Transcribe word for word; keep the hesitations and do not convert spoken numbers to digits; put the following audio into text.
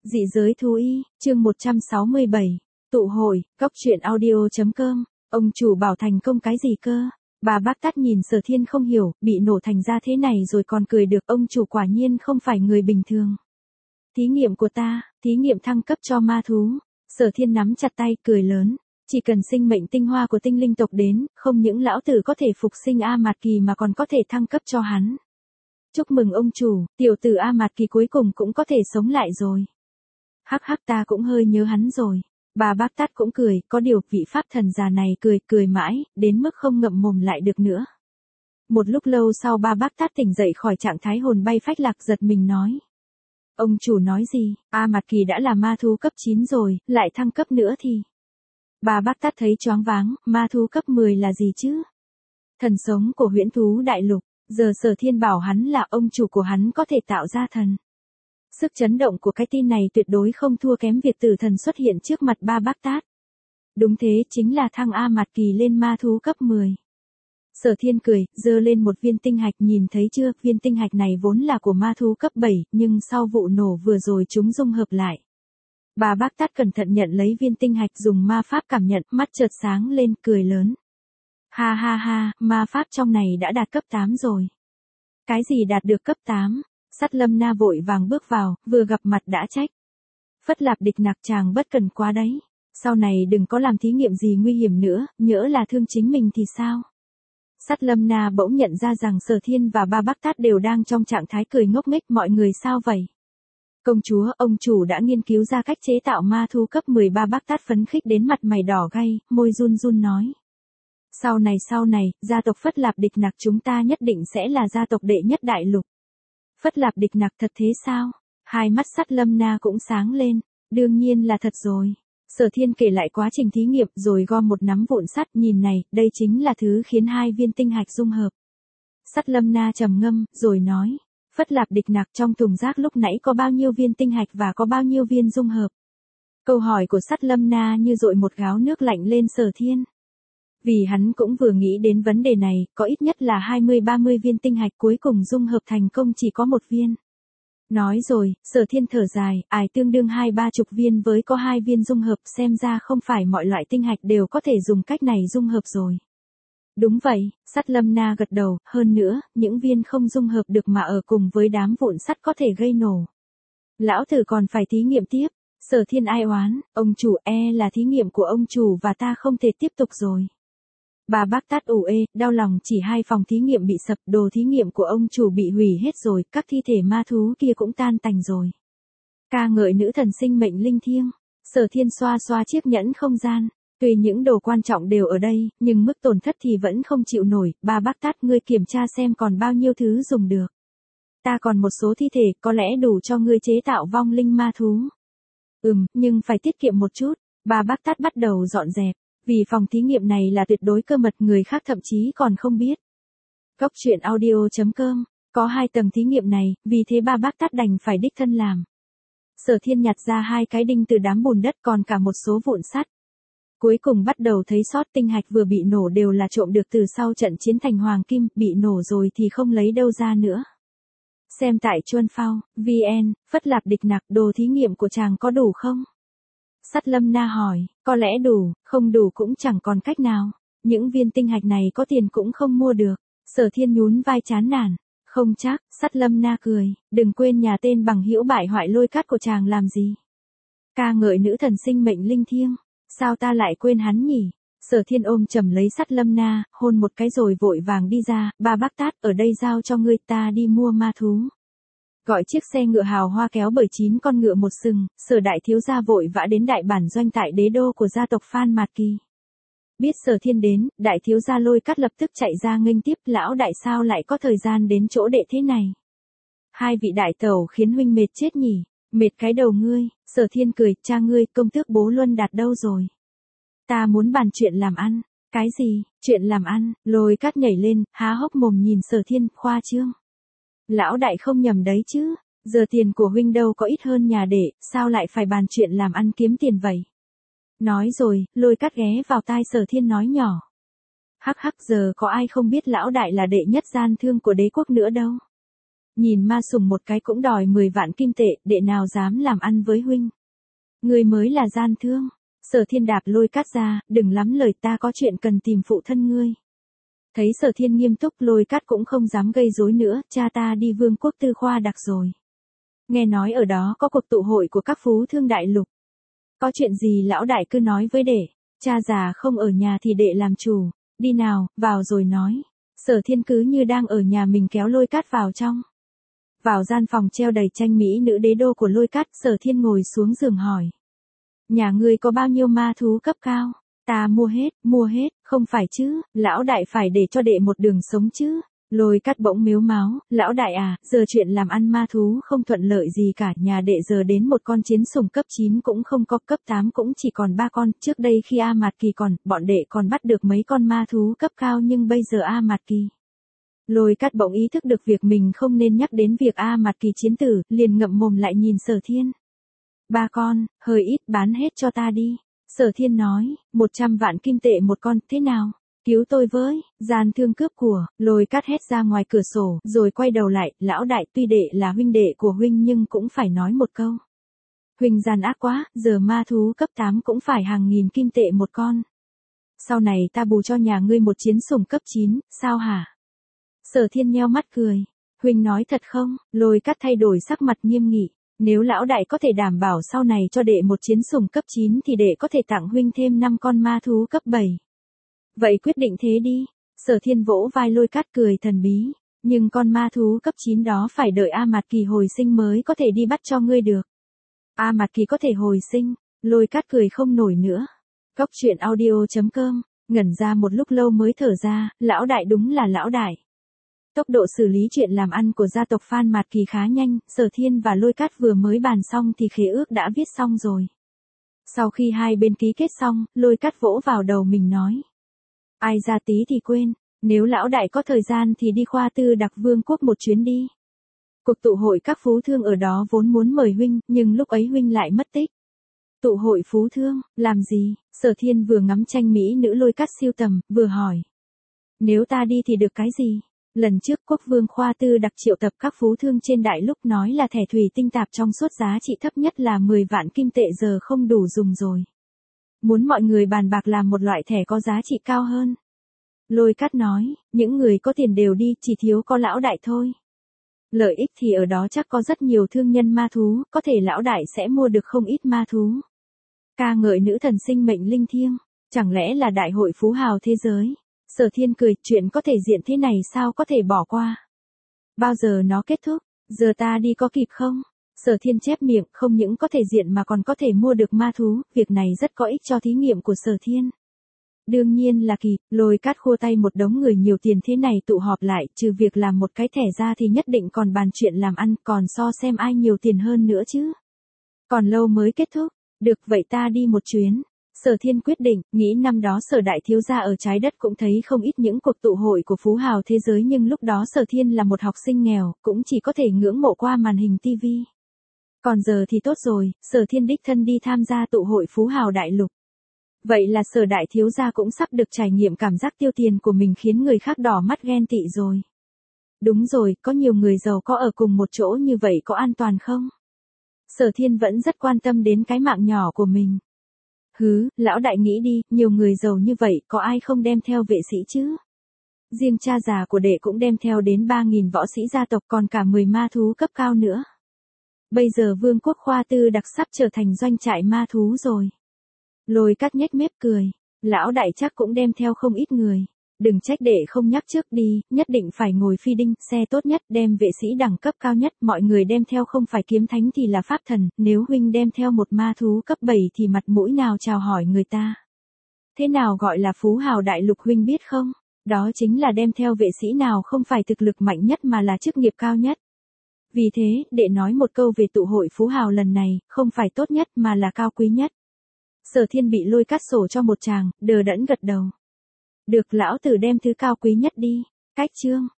Dị giới thú y, chương một trăm sáu mươi bảy. Tụ hội, góc truyện audio.com. Ông chủ bảo thành công cái gì cơ? Bà bác Tát nhìn Sở Thiên không hiểu, bị nổ thành ra thế này rồi còn cười được, ông chủ quả nhiên không phải người bình thường. Thí nghiệm của ta, thí nghiệm thăng cấp cho ma thú. Sở Thiên nắm chặt tay, cười lớn. Chỉ cần sinh mệnh tinh hoa của tinh linh tộc đến, không những lão tử có thể phục sinh A Mạt Kỳ mà còn có thể thăng cấp cho hắn. Chúc mừng ông chủ, tiểu tử A Mạt Kỳ cuối cùng cũng có thể sống lại rồi. Hắc hắc, ta cũng hơi nhớ hắn rồi. Bà bác Tát cũng cười, có điều vị pháp thần già này cười cười mãi, đến mức không ngậm mồm lại được nữa. Một lúc lâu sau ba bác Tát tỉnh dậy khỏi trạng thái hồn bay phách lạc, giật mình nói. Ông chủ nói gì, A Mạt Kỳ đã là ma thú cấp chín rồi, lại thăng cấp nữa thì... Bà bác Tát thấy choáng váng, ma thú cấp mười là gì chứ? Thần sống của huyễn thú đại lục, giờ Sở Thiên bảo hắn là ông chủ của hắn có thể tạo ra thần. Sức chấn động của cái tin này tuyệt đối không thua kém việc tử thần xuất hiện trước mặt ba bác Tát. Đúng thế, chính là thăng A Mạt Kỳ lên ma thú cấp mười. Sở Thiên cười, giơ lên một viên tinh hạch, nhìn thấy chưa, viên tinh hạch này vốn là của ma thú cấp bảy, nhưng sau vụ nổ vừa rồi chúng dung hợp lại. Bà bác Tát cẩn thận nhận lấy viên tinh hạch, dùng ma pháp cảm nhận, mắt chợt sáng lên, cười lớn. Ha ha ha, ma pháp trong này đã đạt cấp tám rồi. Cái gì đạt được cấp tám? Sắt Lâm Na vội vàng bước vào, vừa gặp mặt đã trách. Phất Lạp Địch Nặc, chàng bất cần quá đấy. Sau này đừng có làm thí nghiệm gì nguy hiểm nữa, nhỡ là thương chính mình thì sao? Sắt Lâm Na bỗng nhận ra rằng Sở Thiên và ba bác Tát đều đang trong trạng thái cười ngốc nghếch, mọi người sao vậy? Công chúa, ông chủ đã nghiên cứu ra cách chế tạo ma thú cấp mười ba, bác Tát phấn khích đến mặt mày đỏ gay, môi run run nói. Sau này sau này, gia tộc Phất Lạp Địch Nặc chúng ta nhất định sẽ là gia tộc đệ nhất đại lục. Phất Lạp Địch Nặc, thật thế sao? Hai mắt Sắt Lâm Na cũng sáng lên. Đương nhiên là thật rồi. Sở Thiên kể lại quá trình thí nghiệm rồi gom một nắm vụn sắt, nhìn này, đây chính là thứ khiến hai viên tinh hạch dung hợp. Sắt Lâm Na trầm ngâm, rồi nói. Phất Lạp Địch Nặc, trong thùng rác lúc nãy có bao nhiêu viên tinh hạch và có bao nhiêu viên dung hợp? Câu hỏi của Sắt Lâm Na như dội một gáo nước lạnh lên Sở Thiên. Vì hắn cũng vừa nghĩ đến vấn đề này, có ít nhất là hai mươi ba mươi viên tinh hạch, cuối cùng dung hợp thành công chỉ có một viên. Nói rồi, Sở Thiên thở dài, ải tương đương hai ba chục viên với có hai viên dung hợp, xem ra không phải mọi loại tinh hạch đều có thể dùng cách này dung hợp rồi. Đúng vậy, Sắt Lâm Na gật đầu, hơn nữa, những viên không dung hợp được mà ở cùng với đám vụn sắt có thể gây nổ. Lão tử còn phải thí nghiệm tiếp. Sở Thiên ai oán, ông chủ, e là thí nghiệm của ông chủ và ta không thể tiếp tục rồi. Bà bác Tát ủ ê, đau lòng, chỉ hai phòng thí nghiệm bị sập, đồ thí nghiệm của ông chủ bị hủy hết rồi, các thi thể ma thú kia cũng tan tành rồi. Ca ngợi nữ thần sinh mệnh linh thiêng. Sở Thiên xoa xoa chiếc nhẫn không gian. Tuy những đồ quan trọng đều ở đây, nhưng mức tổn thất thì vẫn không chịu nổi. Bà bác Tát, ngươi kiểm tra xem còn bao nhiêu thứ dùng được. Ta còn một số thi thể, có lẽ đủ cho ngươi chế tạo vong linh ma thú. Ừm, nhưng phải tiết kiệm một chút. Bà bác Tát bắt đầu dọn dẹp. Vì phòng thí nghiệm này là tuyệt đối cơ mật, người khác thậm chí còn không biết. Góc truyện audio.com. Có hai tầng thí nghiệm này, vì thế ba bác Tát đành phải đích thân làm. Sở Thiên nhặt ra hai cái đinh từ đám bùn đất, còn cả một số vụn sắt. Cuối cùng bắt đầu thấy sót, tinh hạch vừa bị nổ đều là trộm được từ sau trận chiến thành hoàng kim, bị nổ rồi thì không lấy đâu ra nữa. Xem tại Chuân Phao, vn, Phất Lạp Địch Nặc, đồ thí nghiệm của chàng có đủ không? Sắt Lâm Na hỏi, có lẽ đủ, không đủ cũng chẳng còn cách nào. Những viên tinh hạch này có tiền cũng không mua được. Sở Thiên nhún vai chán nản. Không chắc, Sắt Lâm Na cười, đừng quên nhà tên bằng hữu bại hoại lôi cát của chàng làm gì. Ca ngợi nữ thần sinh mệnh linh thiêng. Sao ta lại quên hắn nhỉ? Sở Thiên ôm chầm lấy Sắt Lâm Na, hôn một cái rồi vội vàng đi ra. Ba bác Tát, ở đây giao cho ngươi, ta đi mua ma thú. Gọi chiếc xe ngựa hào hoa kéo bởi chín con ngựa một sừng, Sở đại thiếu gia vội vã đến đại bản doanh tại đế đô của gia tộc Phan Mạt Kỳ. Biết Sở Thiên đến, đại thiếu gia Lôi Cát lập tức chạy ra nghênh tiếp, lão đại sao lại có thời gian đến chỗ đệ thế này? Hai vị đại tẩu khiến huynh mệt chết nhỉ? Mệt cái đầu ngươi. Sở Thiên cười, cha ngươi, công tước Bố Luân Đạt đâu rồi? Ta muốn bàn chuyện làm ăn. Cái gì? Chuyện làm ăn? Lôi Cát nhảy lên, há hốc mồm nhìn Sở Thiên, khoa trương. Lão đại không nhầm đấy chứ, giờ tiền của huynh đâu có ít hơn nhà đệ, sao lại phải bàn chuyện làm ăn kiếm tiền vậy? Nói rồi, Lôi Cát ghé vào tai Sở Thiên nói nhỏ. Hắc hắc, giờ có ai không biết lão đại là đệ nhất gian thương của đế quốc nữa đâu. Nhìn Ma Sùng một cái cũng đòi mười vạn kim tệ, đệ nào dám làm ăn với huynh. Ngươi mới là gian thương. Sở Thiên đạp Lôi Cát ra, đừng lắm lời, ta có chuyện cần tìm phụ thân ngươi. Thấy Sở Thiên nghiêm túc, Lôi Cát cũng không dám gây rối nữa, cha ta đi Vương quốc Tư Khoa Đặc rồi. Nghe nói ở đó có cuộc tụ hội của các phú thương đại lục. Có chuyện gì lão đại cứ nói với đệ, cha già không ở nhà thì đệ làm chủ, đi nào, vào rồi nói. Sở Thiên cứ như đang ở nhà mình kéo Lôi Cát vào trong. Vào gian phòng treo đầy tranh mỹ nữ đế đô của Lôi Cát, Sở Thiên ngồi xuống giường hỏi. Nhà ngươi có bao nhiêu ma thú cấp cao? Ta mua hết, mua hết, không phải chứ, lão đại phải để cho đệ một đường sống chứ. Lôi Cát bỗng mếu máo, lão đại à, giờ chuyện làm ăn ma thú không thuận lợi gì cả, nhà đệ giờ đến một con chiến sủng cấp chín cũng không có, cấp tám cũng chỉ còn ba con, trước đây khi A Mạt Kỳ còn, bọn đệ còn bắt được mấy con ma thú cấp cao nhưng bây giờ A Mạt Kỳ. Lôi Cát bỗng ý thức được việc mình không nên nhắc đến việc A Mạt Kỳ chiến tử, liền ngậm mồm lại nhìn Sở Thiên. Ba con, hơi ít, bán hết cho ta đi. Sở Thiên nói, một trăm vạn kim tệ một con, thế nào? Cứu tôi với, gian thương cướp của. Lôi Cát hét ra ngoài cửa sổ, rồi quay đầu lại, lão đại, tuy đệ là huynh đệ của huynh nhưng cũng phải nói một câu. Huynh gian ác quá, giờ ma thú cấp tám cũng phải hàng nghìn kim tệ một con. Sau này ta bù cho nhà ngươi một chiến sủng cấp chín, sao hả? Sở Thiên nheo mắt cười. Huynh nói thật không? Lôi Cát thay đổi sắc mặt nghiêm nghị. Nếu lão đại có thể đảm bảo sau này cho đệ một chiến sủng cấp chín thì đệ có thể tặng huynh thêm năm con ma thú cấp bảy. Vậy quyết định thế đi. Sở Thiên vỗ vai Lôi Cát cười thần bí. Nhưng con ma thú cấp chín đó phải đợi A Mạt Kỳ hồi sinh mới có thể đi bắt cho ngươi được. A Mạt Kỳ có thể hồi sinh. Lôi Cát cười không nổi nữa. Góc truyện audio chấm com, ngẩn ra một lúc lâu mới thở ra, lão đại đúng là lão đại. Tốc độ xử lý chuyện làm ăn của gia tộc Phan Mạt Kỳ khá nhanh, Sở Thiên và Lôi Cát vừa mới bàn xong thì khế ước đã viết xong rồi. Sau khi hai bên ký kết xong, Lôi Cát vỗ vào đầu mình nói. Ai ra tí thì quên, nếu lão đại có thời gian thì đi Khoa Tư Đặc Vương quốc một chuyến đi. Cuộc tụ hội các phú thương ở đó vốn muốn mời huynh, nhưng lúc ấy huynh lại mất tích. Tụ hội phú thương, làm gì? Sở Thiên vừa ngắm tranh mỹ nữ Lôi Cát siêu tầm, vừa hỏi. Nếu ta đi thì được cái gì? Lần trước quốc vương Khoa Tư Đặc triệu tập các phú thương trên đại lục nói là thẻ thủy tinh tạp trong suốt giá trị thấp nhất là mười vạn kim tệ giờ không đủ dùng rồi. Muốn mọi người bàn bạc làm một loại thẻ có giá trị cao hơn. Lôi Cát nói, những người có tiền đều đi, chỉ thiếu có lão đại thôi. Lợi ích thì ở đó chắc có rất nhiều thương nhân ma thú, có thể lão đại sẽ mua được không ít ma thú. Ca ngợi nữ thần sinh mệnh linh thiêng, chẳng lẽ là đại hội phú hào thế giới? Sở Thiên cười, chuyện có thể diện thế này sao có thể bỏ qua. Bao giờ nó kết thúc, giờ ta đi có kịp không? Sở Thiên chép miệng, không những có thể diện mà còn có thể mua được ma thú, việc này rất có ích cho thí nghiệm của Sở Thiên. Đương nhiên là kịp, Lôi Cát khua tay một đống người nhiều tiền thế này tụ họp lại, trừ việc làm một cái thẻ ra thì nhất định còn bàn chuyện làm ăn, còn so xem ai nhiều tiền hơn nữa chứ. Còn lâu mới kết thúc, được vậy ta đi một chuyến. Sở Thiên quyết định, nghĩ năm đó Sở đại thiếu gia ở trái đất cũng thấy không ít những cuộc tụ hội của phú hào thế giới nhưng lúc đó Sở Thiên là một học sinh nghèo, cũng chỉ có thể ngưỡng mộ qua màn hình tivi. Còn giờ thì tốt rồi, Sở Thiên đích thân đi tham gia tụ hội phú hào đại lục. Vậy là Sở đại thiếu gia cũng sắp được trải nghiệm cảm giác tiêu tiền của mình khiến người khác đỏ mắt ghen tị rồi. Đúng rồi, có nhiều người giàu có ở cùng một chỗ như vậy có an toàn không? Sở Thiên vẫn rất quan tâm đến cái mạng nhỏ của mình. Hứ, lão đại nghĩ đi, nhiều người giàu như vậy, có ai không đem theo vệ sĩ chứ? Riêng cha già của đệ cũng đem theo đến ba nghìn võ sĩ gia tộc còn cả mười ma thú cấp cao nữa. Bây giờ vương quốc Khoa Tư Đặc sắp trở thành doanh trại ma thú rồi. Lôi Cát nhếch mép cười, lão đại chắc cũng đem theo không ít người. Đừng trách đệ không nhắc trước đi, nhất định phải ngồi phi đinh, xe tốt nhất, đem vệ sĩ đẳng cấp cao nhất, mọi người đem theo không phải kiếm thánh thì là pháp thần, nếu huynh đem theo một ma thú cấp bảy thì mặt mũi nào chào hỏi người ta. Thế nào gọi là phú hào đại lục huynh biết không? Đó chính là đem theo vệ sĩ nào không phải thực lực mạnh nhất mà là chức nghiệp cao nhất. Vì thế, đệ nói một câu về tụ hội phú hào lần này, không phải tốt nhất mà là cao quý nhất. Sở Thiên bị Lôi Cát sổ cho một tràng, đờ đẫn gật đầu. Được lão tử đem thứ cao quý nhất đi. Cách chương.